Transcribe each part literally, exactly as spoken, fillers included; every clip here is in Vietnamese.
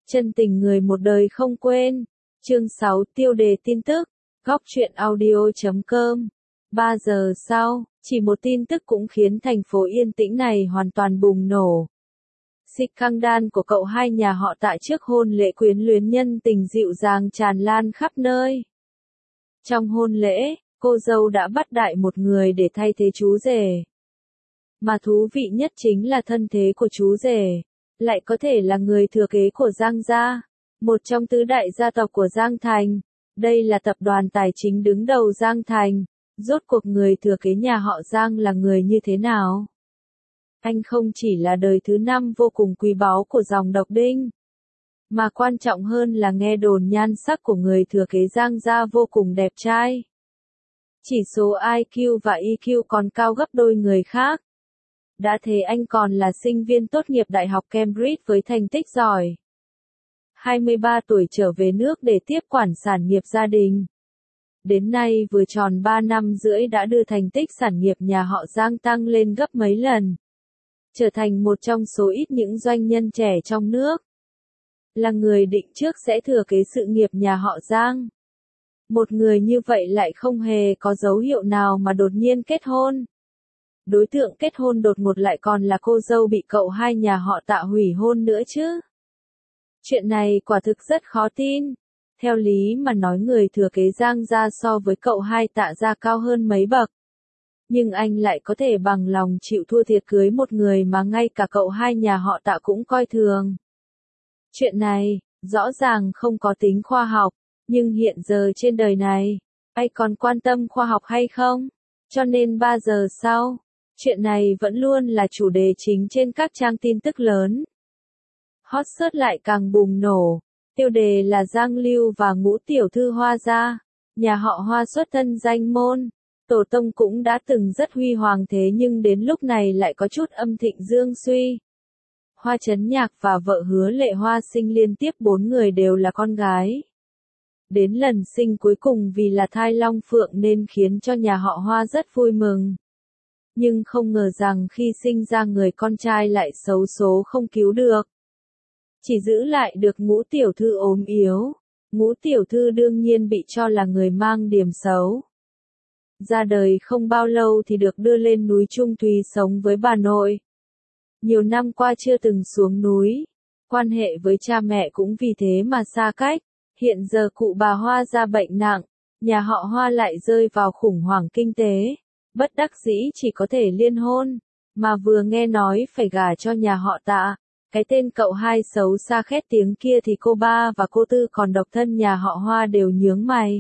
Chân tình người một đời không quên. Chương sáu tiêu đề tin tức. Góc truyện audio chấm com. ba giờ sau, chỉ một tin tức cũng khiến thành phố yên tĩnh này hoàn toàn bùng nổ. Scandal của cậu hai nhà họ Tạ trước hôn lễ quyến luyến nhân tình dịu dàng tràn lan khắp nơi. Trong hôn lễ, cô dâu đã bắt đại một người để thay thế chú rể. Mà thú vị nhất chính là thân thế của chú rể, lại có thể là người thừa kế của Giang gia, một trong tứ đại gia tộc của Giang Thành. Đây là tập đoàn tài chính đứng đầu Giang Thành, rốt cuộc người thừa kế nhà họ Giang là người như thế nào? Anh không chỉ là đời thứ năm vô cùng quý báu của dòng Độc Đinh, mà quan trọng hơn là nghe đồn nhan sắc của người thừa kế Giang gia vô cùng đẹp trai. Chỉ số i kiu và e kiu còn cao gấp đôi người khác. Đã thế anh còn là sinh viên tốt nghiệp Đại học Cambridge với thành tích giỏi. hai mươi ba tuổi trở về nước để tiếp quản sản nghiệp gia đình. Đến nay vừa tròn ba năm rưỡi đã đưa thành tích sản nghiệp nhà họ Giang tăng lên gấp mấy lần. Trở thành một trong số ít những doanh nhân trẻ trong nước. Là người định trước sẽ thừa kế sự nghiệp nhà họ Giang. Một người như vậy lại không hề có dấu hiệu nào mà đột nhiên kết hôn. Đối tượng kết hôn đột ngột lại còn là cô dâu bị cậu hai nhà họ Tạ hủy hôn nữa chứ. Chuyện này quả thực rất khó tin. Theo lý mà nói người thừa kế Giang gia so với cậu hai Tạ gia cao hơn mấy bậc. Nhưng anh lại có thể bằng lòng chịu thua thiệt cưới một người mà ngay cả cậu hai nhà họ Tạ cũng coi thường. Chuyện này, rõ ràng không có tính khoa học, nhưng hiện giờ trên đời này, ai còn quan tâm khoa học hay không? Cho nên ba giờ sau, chuyện này vẫn luôn là chủ đề chính trên các trang tin tức lớn. Hot search lại càng bùng nổ, tiêu đề là Giang Lưu và Ngũ tiểu thư Hoa gia, nhà họ Hoa xuất thân danh môn, tổ tông cũng đã từng rất huy hoàng thế nhưng đến lúc này lại có chút âm thịnh dương suy. Hoa Chấn Nhạc và vợ Hứa Lệ Hoa sinh liên tiếp bốn người đều là con gái. Đến lần sinh cuối cùng vì là thai long phượng nên khiến cho nhà họ Hoa rất vui mừng. Nhưng không ngờ rằng khi sinh ra người con trai lại xấu số không cứu được. Chỉ giữ lại được Ngũ tiểu thư ốm yếu. Ngũ tiểu thư đương nhiên bị cho là người mang điểm xấu. Ra đời không bao lâu thì được đưa lên núi Trung Thúy sống với bà nội. Nhiều năm qua chưa từng xuống núi. Quan hệ với cha mẹ cũng vì thế mà xa cách. Hiện giờ cụ bà Hoa gia bệnh nặng. Nhà họ Hoa lại rơi vào khủng hoảng kinh tế. Bất đắc dĩ chỉ có thể liên hôn. Mà vừa nghe nói phải gả cho nhà họ Tạ. Cái tên cậu hai xấu xa khét tiếng kia thì cô ba và cô tư còn độc thân nhà họ Hoa đều nhướng mày.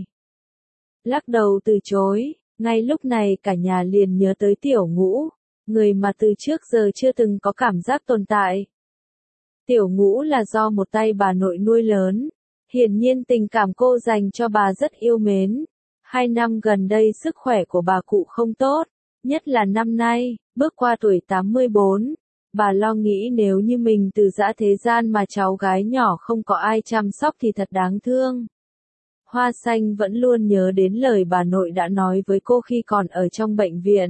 Lắc đầu từ chối, ngay lúc này cả nhà liền nhớ tới Tiểu Ngũ, người mà từ trước giờ chưa từng có cảm giác tồn tại. Tiểu Ngũ là do một tay bà nội nuôi lớn, hiển nhiên tình cảm cô dành cho bà rất yêu mến. Hai năm gần đây sức khỏe của bà cụ không tốt, nhất là năm nay, bước qua tuổi tám mươi bốn. Bà lo nghĩ nếu như mình từ giã thế gian mà cháu gái nhỏ không có ai chăm sóc thì thật đáng thương. Hoa Xanh vẫn luôn nhớ đến lời bà nội đã nói với cô khi còn ở trong bệnh viện.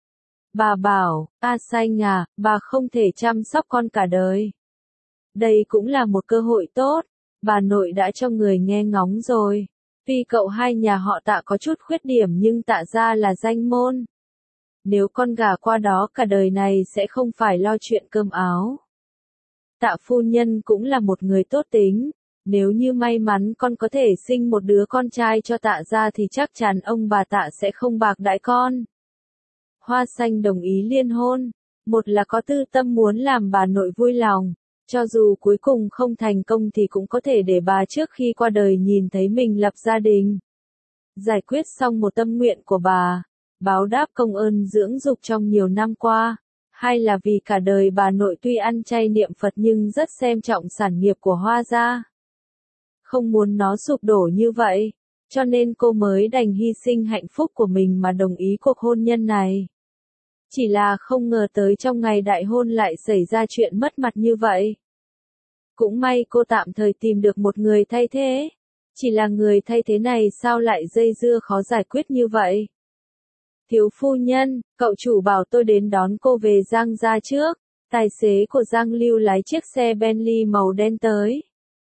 Bà bảo, A Xanh à, bà không thể chăm sóc con cả đời. Đây cũng là một cơ hội tốt, bà nội đã cho người nghe ngóng rồi. Tuy cậu hai nhà họ Tạ có chút khuyết điểm nhưng Tạ gia là danh môn. Nếu con gả qua đó cả đời này sẽ không phải lo chuyện cơm áo. Tạ phu nhân cũng là một người tốt tính. Nếu như may mắn con có thể sinh một đứa con trai cho Tạ gia thì chắc chắn ông bà Tạ sẽ không bạc đãi con. Hoa Xanh đồng ý liên hôn. Một là có tư tâm muốn làm bà nội vui lòng. Cho dù cuối cùng không thành công thì cũng có thể để bà trước khi qua đời nhìn thấy mình lập gia đình. Giải quyết xong một tâm nguyện của bà. Báo đáp công ơn dưỡng dục trong nhiều năm qua, hay là vì cả đời bà nội tuy ăn chay niệm Phật nhưng rất xem trọng sản nghiệp của Hoa gia. Không muốn nó sụp đổ như vậy, cho nên cô mới đành hy sinh hạnh phúc của mình mà đồng ý cuộc hôn nhân này. Chỉ là không ngờ tới trong ngày đại hôn lại xảy ra chuyện mất mặt như vậy. Cũng may cô tạm thời tìm được một người thay thế. Chỉ là người thay thế này sao lại dây dưa khó giải quyết như vậy? Thiếu phu nhân, cậu chủ bảo tôi đến đón cô về Giang gia trước. Tài xế của Giang Lưu lái chiếc xe Bentley màu đen tới.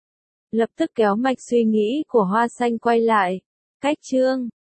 lập tức kéo mạch suy nghĩ của Hoa Xanh quay lại. Cách chương